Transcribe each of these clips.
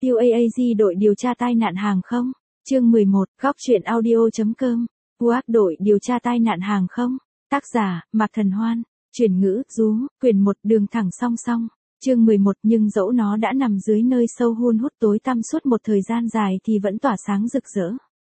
WAAG đội điều tra tai nạn hàng không. Chương 11, góc truyện audio.com. WAAG đội điều tra tai nạn hàng không. Tác giả, Mạc Thần Hoan. Chuyển ngữ, Dú, quyển 1 đường thẳng song song. Chương 11, nhưng dẫu nó đã nằm dưới nơi sâu hun hút tối tăm suốt một thời gian dài thì vẫn tỏa sáng rực rỡ.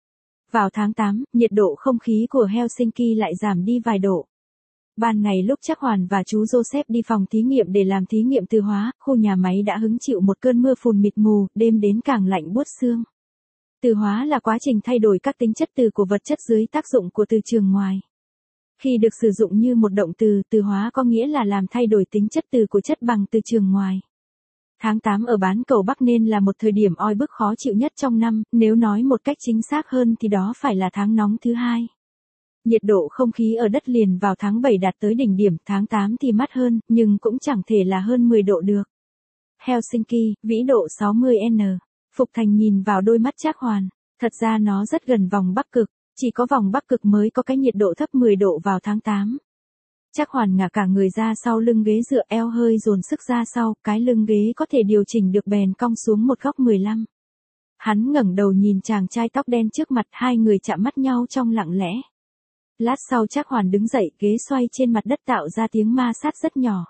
Vào tháng 8, nhiệt độ không khí của Helsinki lại giảm đi vài độ. Ban ngày lúc Trác Hoàn và chú Joseph đi phòng thí nghiệm để làm thí nghiệm từ hóa, khu nhà máy đã hứng chịu một cơn mưa phùn mịt mù, đêm đến càng lạnh buốt xương. Từ hóa là quá trình thay đổi các tính chất từ của vật chất dưới tác dụng của từ trường ngoài. Khi được sử dụng như một động từ, từ hóa có nghĩa là làm thay đổi tính chất từ của chất bằng từ trường ngoài. Tháng 8 ở bán cầu Bắc nên là một thời điểm oi bức khó chịu nhất trong năm, nếu nói một cách chính xác hơn thì đó phải là tháng nóng thứ hai. Nhiệt độ không khí ở đất liền vào tháng 7 đạt tới đỉnh điểm, tháng 8 thì mát hơn, nhưng cũng chẳng thể là hơn 10 độ được. Helsinki, vĩ độ 60N. Phục Thành nhìn vào đôi mắt Trác Hoàn. Thật ra nó rất gần vòng Bắc Cực, chỉ có vòng Bắc Cực mới có cái nhiệt độ thấp 10 độ vào tháng 8. Trác Hoàn ngả cả người ra sau lưng ghế dựa, eo hơi dồn sức ra sau, cái lưng ghế có thể điều chỉnh được bèn cong xuống một góc 15. Hắn ngẩng đầu nhìn chàng trai tóc đen trước mặt, hai người chạm mắt nhau trong lặng lẽ. Lát sau Trác Hoàn đứng dậy, ghế xoay trên mặt đất tạo ra tiếng ma sát rất nhỏ.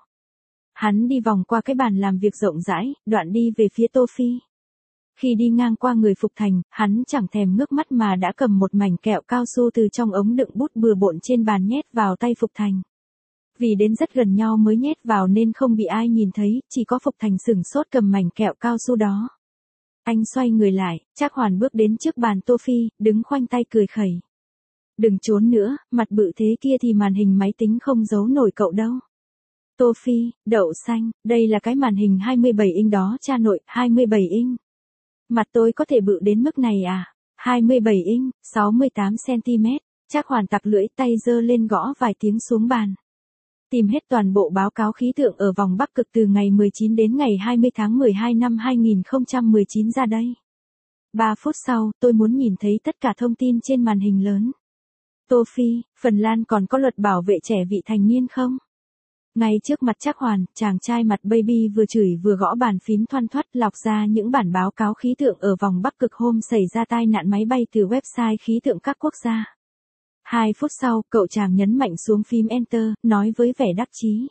Hắn đi vòng qua cái bàn làm việc rộng rãi, đoạn đi về phía Tô Phi. Khi đi ngang qua người Phục Thành, hắn chẳng thèm ngước mắt mà đã cầm một mảnh kẹo cao su từ trong ống đựng bút bừa bộn trên bàn nhét vào tay Phục Thành. Vì đến rất gần nhau mới nhét vào nên không bị ai nhìn thấy, chỉ có Phục Thành sửng sốt cầm mảnh kẹo cao su đó. Anh xoay người lại, Trác Hoàn bước đến trước bàn Tô Phi, đứng khoanh tay cười khẩy. Đừng trốn nữa, mặt bự thế kia thì màn hình máy tính không giấu nổi cậu đâu. Tô Phi, đậu xanh, đây là cái màn hình 27 inch đó cha nội, 27 inch. Mặt tôi có thể bự đến mức này à? 27 inch, 68cm. Trác Hoàn tặc lưỡi, tay giơ lên gõ vài tiếng xuống bàn. Tìm hết toàn bộ báo cáo khí tượng ở vòng Bắc Cực từ ngày 19 đến ngày 20 tháng 12 năm 2019 ra đây. 3 phút sau, tôi muốn nhìn thấy tất cả thông tin trên màn hình lớn. Tô Phi, Phần Lan còn có luật bảo vệ trẻ vị thành niên không? Ngay trước mặt Trác Hoàn, chàng trai mặt baby vừa chửi vừa gõ bàn phím thoăn thoắt lọc ra những bản báo cáo khí tượng ở vòng Bắc Cực hôm xảy ra tai nạn máy bay từ website khí tượng các quốc gia. 2 phút sau, cậu chàng nhấn mạnh xuống phím Enter, nói với vẻ đắc chí.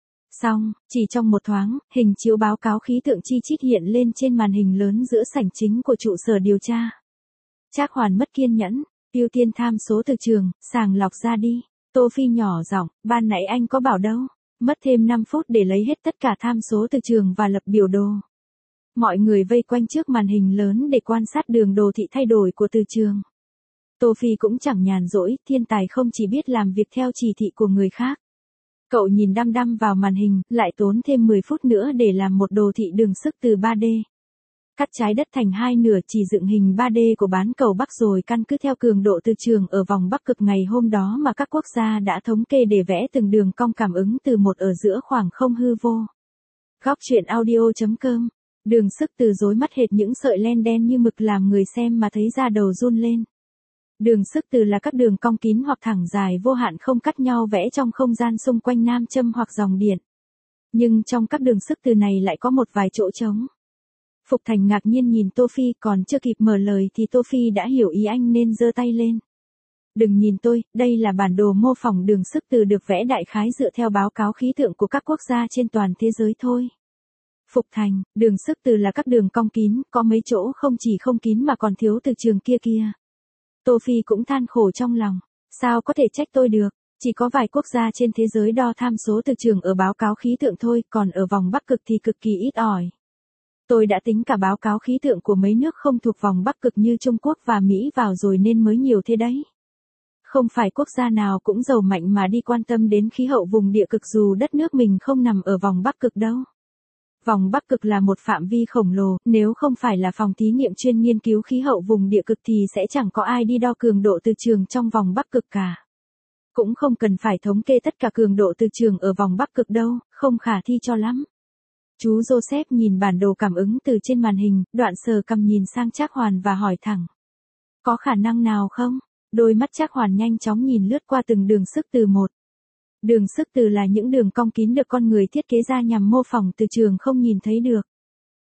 Xong, chỉ trong một thoáng, hình chiếu báo cáo khí tượng chi chít hiện lên trên màn hình lớn giữa sảnh chính của trụ sở điều tra. Trác Hoàn mất kiên nhẫn, ưu tiên tham số từ trường, sàng lọc ra đi. Tô Phi nhỏ giọng, ban nãy anh có bảo đâu. Mất thêm 5 phút để lấy hết tất cả tham số từ trường và lập biểu đồ. Mọi người vây quanh trước màn hình lớn để quan sát đường đồ thị thay đổi của từ trường. Tô Phi cũng chẳng nhàn rỗi, thiên tài không chỉ biết làm việc theo chỉ thị của người khác. Cậu nhìn đăm đăm vào màn hình, lại tốn thêm 10 phút nữa để làm một đồ thị đường sức từ 3D. Cắt trái đất thành hai nửa, chỉ dựng hình 3D của bán cầu Bắc rồi căn cứ theo cường độ từ trường ở vòng Bắc Cực ngày hôm đó mà các quốc gia đã thống kê để vẽ từng đường cong cảm ứng từ một ở giữa khoảng không hư vô. Góc truyện audio.com. Đường sức từ rối mắt hệt những sợi len đen như mực làm người xem mà thấy da đầu run lên. Đường sức từ là các đường cong kín hoặc thẳng dài vô hạn không cắt nhau vẽ trong không gian xung quanh nam châm hoặc dòng điện. Nhưng trong các đường sức từ này lại có một vài chỗ trống. Phục Thành ngạc nhiên nhìn Tô Phi, còn chưa kịp mở lời thì Tô Phi đã hiểu ý anh nên giơ tay lên. Đừng nhìn tôi, đây là bản đồ mô phỏng đường sức từ được vẽ đại khái dựa theo báo cáo khí tượng của các quốc gia trên toàn thế giới thôi. Phục Thành, đường sức từ là các đường cong kín, có mấy chỗ không chỉ không kín mà còn thiếu từ trường kia kia. Tô Phi cũng than khổ trong lòng, sao có thể trách tôi được, chỉ có vài quốc gia trên thế giới đo tham số từ trường ở báo cáo khí tượng thôi, còn ở vòng Bắc Cực thì cực kỳ ít ỏi. Tôi đã tính cả báo cáo khí tượng của mấy nước không thuộc vòng Bắc Cực như Trung Quốc và Mỹ vào rồi nên mới nhiều thế đấy. Không phải quốc gia nào cũng giàu mạnh mà đi quan tâm đến khí hậu vùng địa cực dù đất nước mình không nằm ở vòng Bắc Cực đâu. Vòng Bắc Cực là một phạm vi khổng lồ, nếu không phải là phòng thí nghiệm chuyên nghiên cứu khí hậu vùng địa cực thì sẽ chẳng có ai đi đo cường độ từ trường trong vòng Bắc Cực cả. Cũng không cần phải thống kê tất cả cường độ từ trường ở vòng Bắc Cực đâu, không khả thi cho lắm. Chú Joseph nhìn bản đồ cảm ứng từ trên màn hình, đoạn sờ cằm nhìn sang Trác Hoàn và hỏi thẳng. Có khả năng nào không? Đôi mắt Trác Hoàn nhanh chóng nhìn lướt qua từng đường sức từ một. Đường sức từ là những đường cong kín được con người thiết kế ra nhằm mô phỏng từ trường không nhìn thấy được.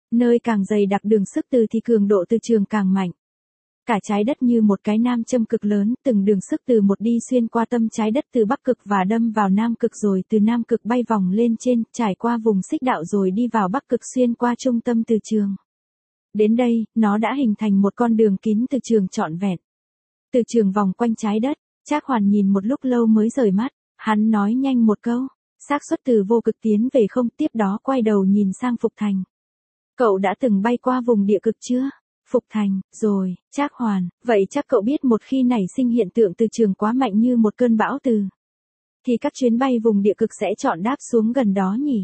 Nơi càng dày đặc đường sức từ thì cường độ từ trường càng mạnh. Cả trái đất như một cái nam châm cực lớn, từng đường sức từ một đi xuyên qua tâm trái đất từ bắc cực và đâm vào nam cực, rồi từ nam cực bay vòng lên trên, trải qua vùng xích đạo rồi đi vào bắc cực xuyên qua trung tâm từ trường. Đến đây, nó đã hình thành một con đường kín từ trường trọn vẹn. Từ trường vòng quanh trái đất, Trác Hoàn nhìn một lúc lâu mới rời mắt, hắn nói nhanh một câu, xác suất từ vô cực tiến về không, tiếp đó quay đầu nhìn sang Phục Thành. Cậu đã từng bay qua vùng địa cực chưa? Phục Thành, rồi. Trác Hoàn, vậy chắc cậu biết một khi nảy sinh hiện tượng từ trường quá mạnh như một cơn bão từ, thì các chuyến bay vùng địa cực sẽ chọn đáp xuống gần đó nhỉ?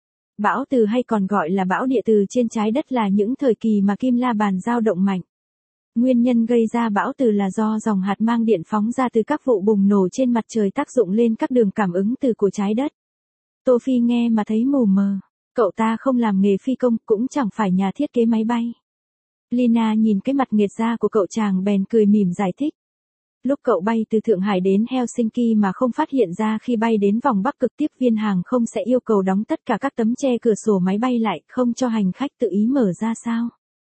Bão từ hay còn gọi là bão địa từ trên trái đất là những thời kỳ mà kim la bàn dao động mạnh. Nguyên nhân gây ra bão từ là do dòng hạt mang điện phóng ra từ các vụ bùng nổ trên mặt trời tác dụng lên các đường cảm ứng từ của trái đất. Tô Phi nghe mà thấy mù mờ. Cậu ta không làm nghề phi công, cũng chẳng phải nhà thiết kế máy bay. Lina nhìn cái mặt nghệt ra của cậu chàng bèn cười mỉm giải thích. Lúc cậu bay từ Thượng Hải đến Helsinki mà không phát hiện ra, khi bay đến vòng Bắc Cực tiếp viên hàng không sẽ yêu cầu đóng tất cả các tấm che cửa sổ máy bay lại, không cho hành khách tự ý mở ra sao?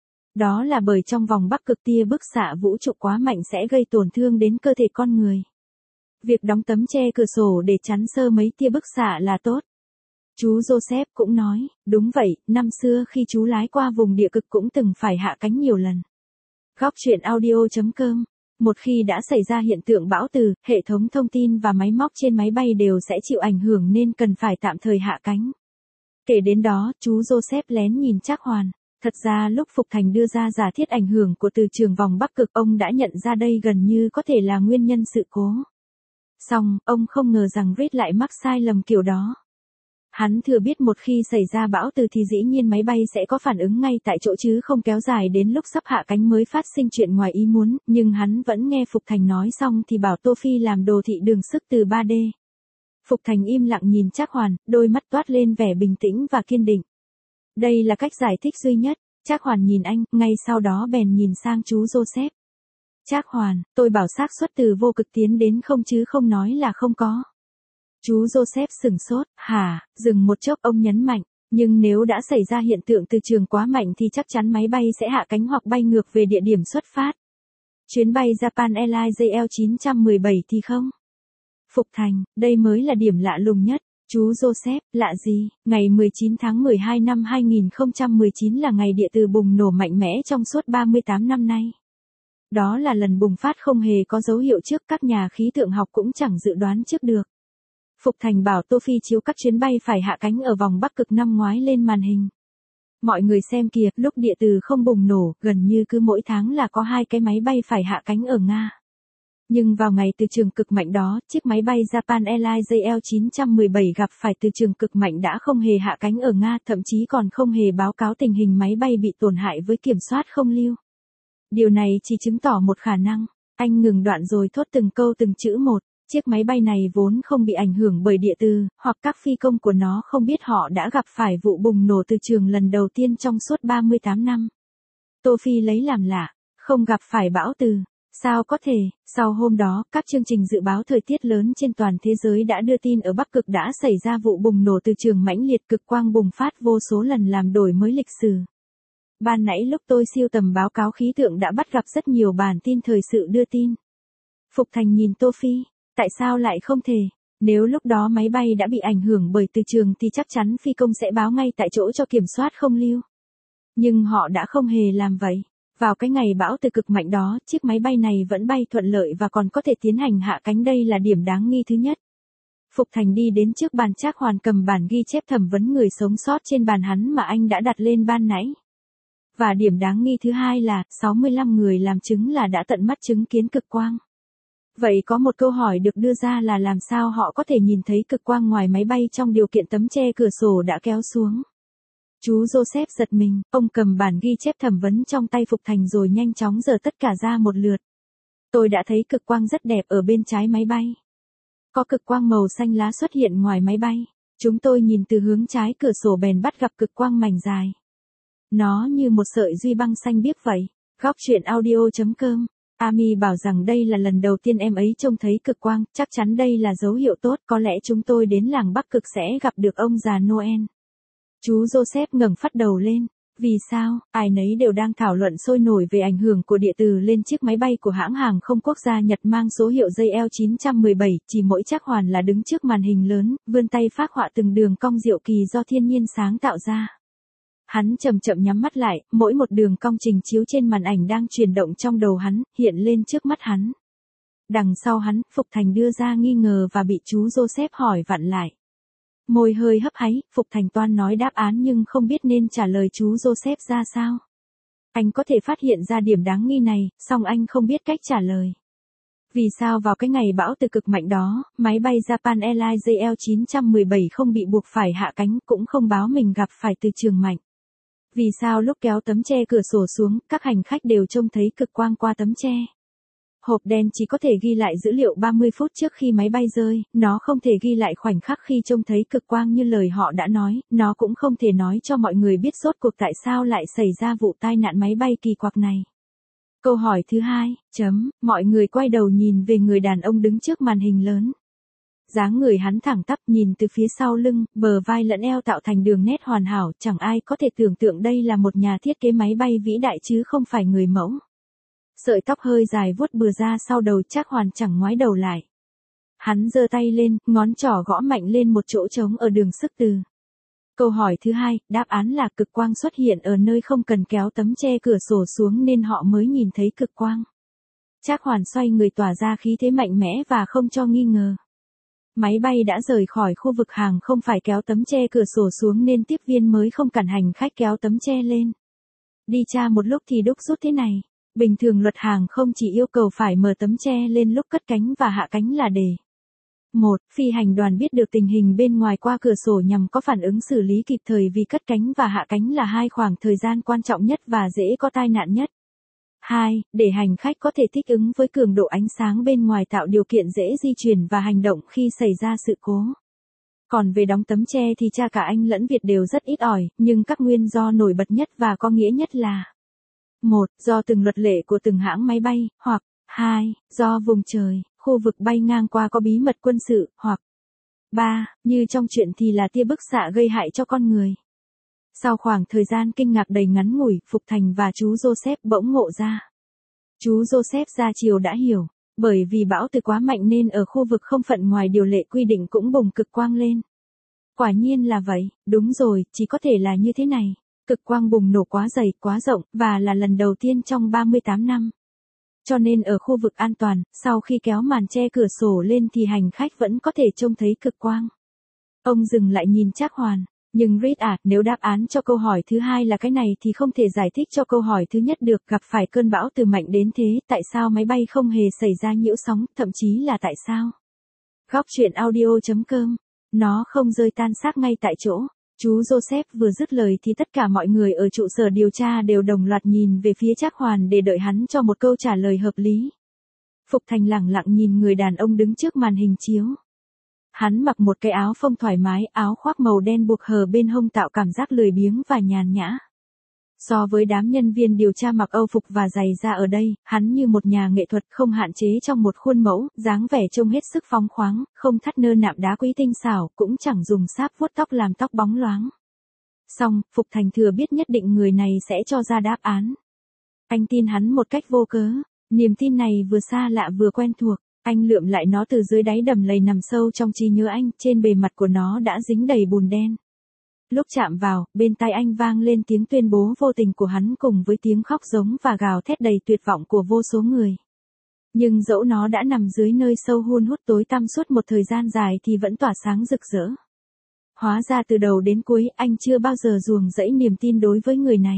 Đó là bởi trong vòng Bắc Cực tia bức xạ vũ trụ quá mạnh sẽ gây tổn thương đến cơ thể con người. Việc đóng tấm che cửa sổ để chắn sơ mấy tia bức xạ là tốt. Chú Joseph cũng nói, đúng vậy, năm xưa khi chú lái qua vùng địa cực cũng từng phải hạ cánh nhiều lần. Góc truyện audio.com. Một khi đã xảy ra hiện tượng bão từ, hệ thống thông tin và máy móc trên máy bay đều sẽ chịu ảnh hưởng nên cần phải tạm thời hạ cánh. Kể đến đó, chú Joseph lén nhìn Trác Hoàn. Thật ra lúc Phục Thành đưa ra giả thiết ảnh hưởng của từ trường vòng Bắc Cực, ông đã nhận ra đây gần như có thể là nguyên nhân sự cố. Song, ông không ngờ rằng Reed lại mắc sai lầm kiểu đó. Hắn thừa biết một khi xảy ra bão từ thì dĩ nhiên máy bay sẽ có phản ứng ngay tại chỗ chứ không kéo dài đến lúc sắp hạ cánh mới phát sinh chuyện ngoài ý muốn, nhưng hắn vẫn nghe Phục Thành nói xong thì bảo Tô Phi làm đồ thị đường sức từ 3D. Phục Thành im lặng nhìn Trác Hoàn, đôi mắt toát lên vẻ bình tĩnh và kiên định. Đây là cách giải thích duy nhất. Trác Hoàn nhìn anh, ngay sau đó bèn nhìn sang chú Joseph. Trác Hoàn, tôi bảo xác suất từ vô cực tiến đến không chứ không nói là không có. Chú Joseph sửng sốt, hả, dừng một chốc ông nhấn mạnh, nhưng nếu đã xảy ra hiện tượng từ trường quá mạnh thì chắc chắn máy bay sẽ hạ cánh hoặc bay ngược về địa điểm xuất phát. Chuyến bay Japan Airlines JL917 thì không. Phục Thành, đây mới là điểm lạ lùng nhất. Chú Joseph, lạ gì? Ngày 19 tháng 12 năm 2019 là ngày địa từ bùng nổ mạnh mẽ trong suốt 38 năm nay. Đó là lần bùng phát không hề có dấu hiệu trước, các nhà khí tượng học cũng chẳng dự đoán trước được. Phục Thành bảo Tô Phi chiếu các chuyến bay phải hạ cánh ở vòng Bắc Cực năm ngoái lên màn hình. Mọi người xem kìa, lúc địa từ không bùng nổ, gần như cứ mỗi tháng là có 2 cái máy bay phải hạ cánh ở Nga. Nhưng vào ngày từ trường cực mạnh đó, chiếc máy bay Japan Airlines JL917 gặp phải từ trường cực mạnh đã không hề hạ cánh ở Nga, thậm chí còn không hề báo cáo tình hình máy bay bị tổn hại với kiểm soát không lưu. Điều này chỉ chứng tỏ một khả năng. Anh ngừng đoạn rồi thốt từng câu từng chữ một. Chiếc máy bay này vốn không bị ảnh hưởng bởi địa từ, hoặc các phi công của nó không biết họ đã gặp phải vụ bùng nổ từ trường lần đầu tiên trong suốt 38 năm. Tô Phi lấy làm lạ, không gặp phải bão từ. Sao có thể? Sau hôm đó, các chương trình dự báo thời tiết lớn trên toàn thế giới đã đưa tin ở Bắc Cực đã xảy ra vụ bùng nổ từ trường mãnh liệt, cực quang bùng phát vô số lần làm đổi mới lịch sử. Ban nãy lúc tôi siêu tầm báo cáo khí tượng đã bắt gặp rất nhiều bản tin thời sự đưa tin. Phục Thành nhìn Tô Phi, tại sao lại không thể? Nếu lúc đó máy bay đã bị ảnh hưởng bởi từ trường thì chắc chắn phi công sẽ báo ngay tại chỗ cho kiểm soát không lưu. Nhưng họ đã không hề làm vậy. Vào cái ngày bão từ cực mạnh đó, chiếc máy bay này vẫn bay thuận lợi và còn có thể tiến hành hạ cánh, đây là điểm đáng nghi thứ nhất. Phục Thành đi đến trước bàn Trác Hoàn cầm bản ghi chép thẩm vấn người sống sót trên bàn hắn mà anh đã đặt lên ban nãy. Và điểm đáng nghi thứ hai là, 65 người làm chứng là đã tận mắt chứng kiến cực quang. Vậy có một câu hỏi được đưa ra là làm sao họ có thể nhìn thấy cực quang ngoài máy bay trong điều kiện tấm che cửa sổ đã kéo xuống. Chú Joseph giật mình, ông cầm bản ghi chép thẩm vấn trong tay Phục Thành rồi nhanh chóng dở tất cả ra một lượt. Tôi đã thấy cực quang rất đẹp ở bên trái máy bay. Có cực quang màu xanh lá xuất hiện ngoài máy bay. Chúng tôi nhìn từ hướng trái cửa sổ bèn bắt gặp cực quang mảnh dài. Nó như một sợi duy băng xanh biếc vậy. Góc truyện audio.com. Ami bảo rằng đây là lần đầu tiên em ấy trông thấy cực quang, chắc chắn đây là dấu hiệu tốt, có lẽ chúng tôi đến làng Bắc Cực sẽ gặp được ông già Noel. Chú Joseph ngẩng phát đầu lên. Vì sao, ai nấy đều đang thảo luận sôi nổi về ảnh hưởng của địa từ lên chiếc máy bay của hãng hàng không quốc gia Nhật mang số hiệu JL917, chỉ mỗi Trác Hoàn là đứng trước màn hình lớn, vươn tay phác họa từng đường cong diệu kỳ do thiên nhiên sáng tạo ra. Hắn chậm chậm nhắm mắt lại, mỗi một đường cong trình chiếu trên màn ảnh đang chuyển động trong đầu hắn, hiện lên trước mắt hắn. Đằng sau hắn, Phục Thành đưa ra nghi ngờ và bị chú Joseph hỏi vặn lại. Môi hơi hấp háy, Phục Thành toan nói đáp án nhưng không biết nên trả lời chú Joseph ra sao. Anh có thể phát hiện ra điểm đáng nghi này, song anh không biết cách trả lời. Vì sao vào cái ngày bão từ cực mạnh đó, máy bay Japan Airlines JL917 không bị buộc phải hạ cánh cũng không báo mình gặp phải từ trường mạnh? Vì sao lúc kéo tấm che cửa sổ xuống, các hành khách đều trông thấy cực quang qua tấm che? Hộp đen chỉ có thể ghi lại dữ liệu 30 phút trước khi máy bay rơi, nó không thể ghi lại khoảnh khắc khi trông thấy cực quang như lời họ đã nói, nó cũng không thể nói cho mọi người biết rốt cuộc tại sao lại xảy ra vụ tai nạn máy bay kỳ quặc này. Câu hỏi thứ hai, mọi người quay đầu nhìn về người đàn ông đứng trước màn hình lớn. Dáng người hắn thẳng tắp nhìn từ phía sau lưng, bờ vai lẫn eo tạo thành đường nét hoàn hảo, chẳng ai có thể tưởng tượng đây là một nhà thiết kế máy bay vĩ đại chứ không phải người mẫu. Sợi tóc hơi dài vuốt bừa ra sau đầu, Trác Hoàn chẳng ngoái đầu lại. Hắn giơ tay lên, ngón trỏ gõ mạnh lên một chỗ trống ở đường sức từ. Câu hỏi thứ hai, đáp án là cực quang xuất hiện ở nơi không cần kéo tấm che cửa sổ xuống nên họ mới nhìn thấy cực quang. Trác Hoàn xoay người tỏa ra khí thế mạnh mẽ và không cho nghi ngờ. Máy bay đã rời khỏi khu vực hàng không phải kéo tấm che cửa sổ xuống nên tiếp viên mới không cản hành khách kéo tấm che lên. Đi tra một lúc thì đúc rút thế này. Bình thường luật hàng không chỉ yêu cầu phải mở tấm che lên lúc cất cánh và hạ cánh là để 1. Phi hành đoàn biết được tình hình bên ngoài qua cửa sổ nhằm có phản ứng xử lý kịp thời vì cất cánh và hạ cánh là hai khoảng thời gian quan trọng nhất và dễ có tai nạn nhất. 2. Để hành khách có thể thích ứng với cường độ ánh sáng bên ngoài tạo điều kiện dễ di chuyển và hành động khi xảy ra sự cố. Còn về đóng tấm che thì cha cả Anh lẫn Việt đều rất ít ỏi, nhưng các nguyên do nổi bật nhất và có nghĩa nhất là 1. Do từng luật lệ của từng hãng máy bay, hoặc 2. Do vùng trời, khu vực bay ngang qua có bí mật quân sự, hoặc 3. Như trong chuyện thì là tia bức xạ gây hại cho con người. Sau khoảng thời gian kinh ngạc đầy ngắn ngủi, Phục Thành và chú Joseph bỗng ngộ ra. Chú Joseph ra chiều đã hiểu, bởi vì bão từ quá mạnh nên ở khu vực không phận ngoài điều lệ quy định cũng bùng cực quang lên. Quả nhiên là vậy, đúng rồi, chỉ có thể là như thế này. Cực quang bùng nổ quá dày, quá rộng, và là lần đầu tiên trong 38 năm. Cho nên ở khu vực an toàn, sau khi kéo màn che cửa sổ lên thì hành khách vẫn có thể trông thấy cực quang. Ông dừng lại nhìn Trác Hoàn. Nhưng Reed nếu đáp án cho câu hỏi thứ hai là cái này thì không thể giải thích cho câu hỏi thứ nhất được. Gặp phải cơn bão từ mạnh đến thế, tại sao máy bay không hề xảy ra nhiễu sóng, thậm chí là tại sao? Góc truyện audio.com. Nó không rơi tan xác ngay tại chỗ. Chú Joseph vừa dứt lời thì tất cả mọi người ở trụ sở điều tra đều đồng loạt nhìn về phía Trác Hoàn để đợi hắn cho một câu trả lời hợp lý. Phục Thành lẳng lặng nhìn người đàn ông đứng trước màn hình chiếu. Hắn mặc một cái áo phông thoải mái, áo khoác màu đen buộc hở bên hông tạo cảm giác lười biếng và nhàn nhã. So với đám nhân viên điều tra mặc âu phục và giày da ở đây, hắn như một nhà nghệ thuật không hạn chế trong một khuôn mẫu, dáng vẻ trông hết sức phóng khoáng, không thắt nơ nạm đá quý tinh xảo, cũng chẳng dùng sáp vuốt tóc làm tóc bóng loáng. Song, Phục Thành thừa biết nhất định người này sẽ cho ra đáp án. Anh tin hắn một cách vô cớ, niềm tin này vừa xa lạ vừa quen thuộc. Anh lượm lại nó từ dưới đáy đầm lầy nằm sâu trong trí nhớ anh, trên bề mặt của nó đã dính đầy bùn đen. Lúc chạm vào, bên tai anh vang lên tiếng tuyên bố vô tình của hắn cùng với tiếng khóc giống và gào thét đầy tuyệt vọng của vô số người. Nhưng dẫu nó đã nằm dưới nơi sâu hun hút tối tăm suốt một thời gian dài thì vẫn tỏa sáng rực rỡ. Hóa ra từ đầu đến cuối anh chưa bao giờ ruồng rẫy niềm tin đối với người này.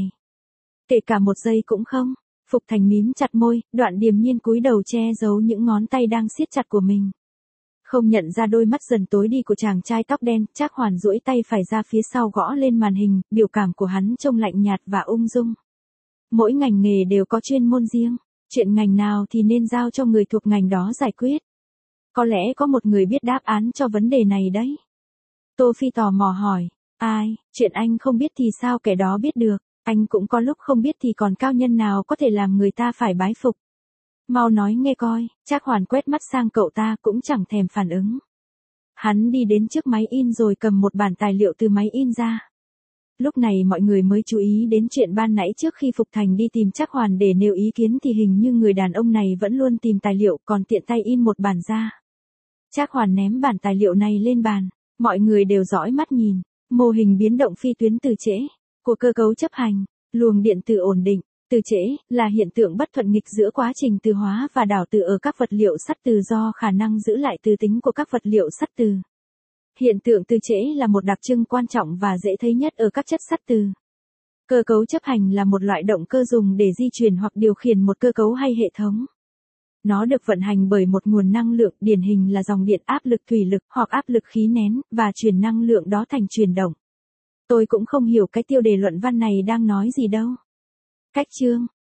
Kể cả một giây cũng không. Phục Thành mím chặt môi, đoạn điềm nhiên cúi đầu che giấu những ngón tay đang siết chặt của mình. Không nhận ra đôi mắt dần tối đi của chàng trai tóc đen, Trác Hoàn duỗi tay phải ra phía sau gõ lên màn hình, biểu cảm của hắn trông lạnh nhạt và ung dung. Mỗi ngành nghề đều có chuyên môn riêng, chuyện ngành nào thì nên giao cho người thuộc ngành đó giải quyết. Có lẽ có một người biết đáp án cho vấn đề này đấy. Tô Phi tò mò hỏi, ai, chuyện anh không biết thì sao kẻ đó biết được, anh cũng có lúc không biết thì còn cao nhân nào có thể làm người ta phải bái phục. Mau nói nghe coi, Trác Hoàn quét mắt sang cậu ta cũng chẳng thèm phản ứng. Hắn đi đến trước máy in rồi cầm một bản tài liệu từ máy in ra. Lúc này mọi người mới chú ý đến chuyện ban nãy trước khi Phục Thành đi tìm Trác Hoàn để nêu ý kiến thì hình như người đàn ông này vẫn luôn tìm tài liệu còn tiện tay in một bản ra. Trác Hoàn ném bản tài liệu này lên bàn, mọi người đều dõi mắt nhìn, mô hình biến động phi tuyến từ trễ của cơ cấu chấp hành, luồng điện từ ổn định, từ trễ là hiện tượng bất thuận nghịch giữa quá trình từ hóa và đảo từ ở các vật liệu sắt từ do khả năng giữ lại từ tính của các vật liệu sắt từ. Hiện tượng từ trễ là một đặc trưng quan trọng và dễ thấy nhất ở các chất sắt từ. Cơ cấu chấp hành là một loại động cơ dùng để di chuyển hoặc điều khiển một cơ cấu hay hệ thống. Nó được vận hành bởi một nguồn năng lượng điển hình là dòng điện áp lực thủy lực hoặc áp lực khí nén và chuyển năng lượng đó thành truyền động. Tôi cũng không hiểu cái tiêu đề luận văn này đang nói gì đâu. Cách chương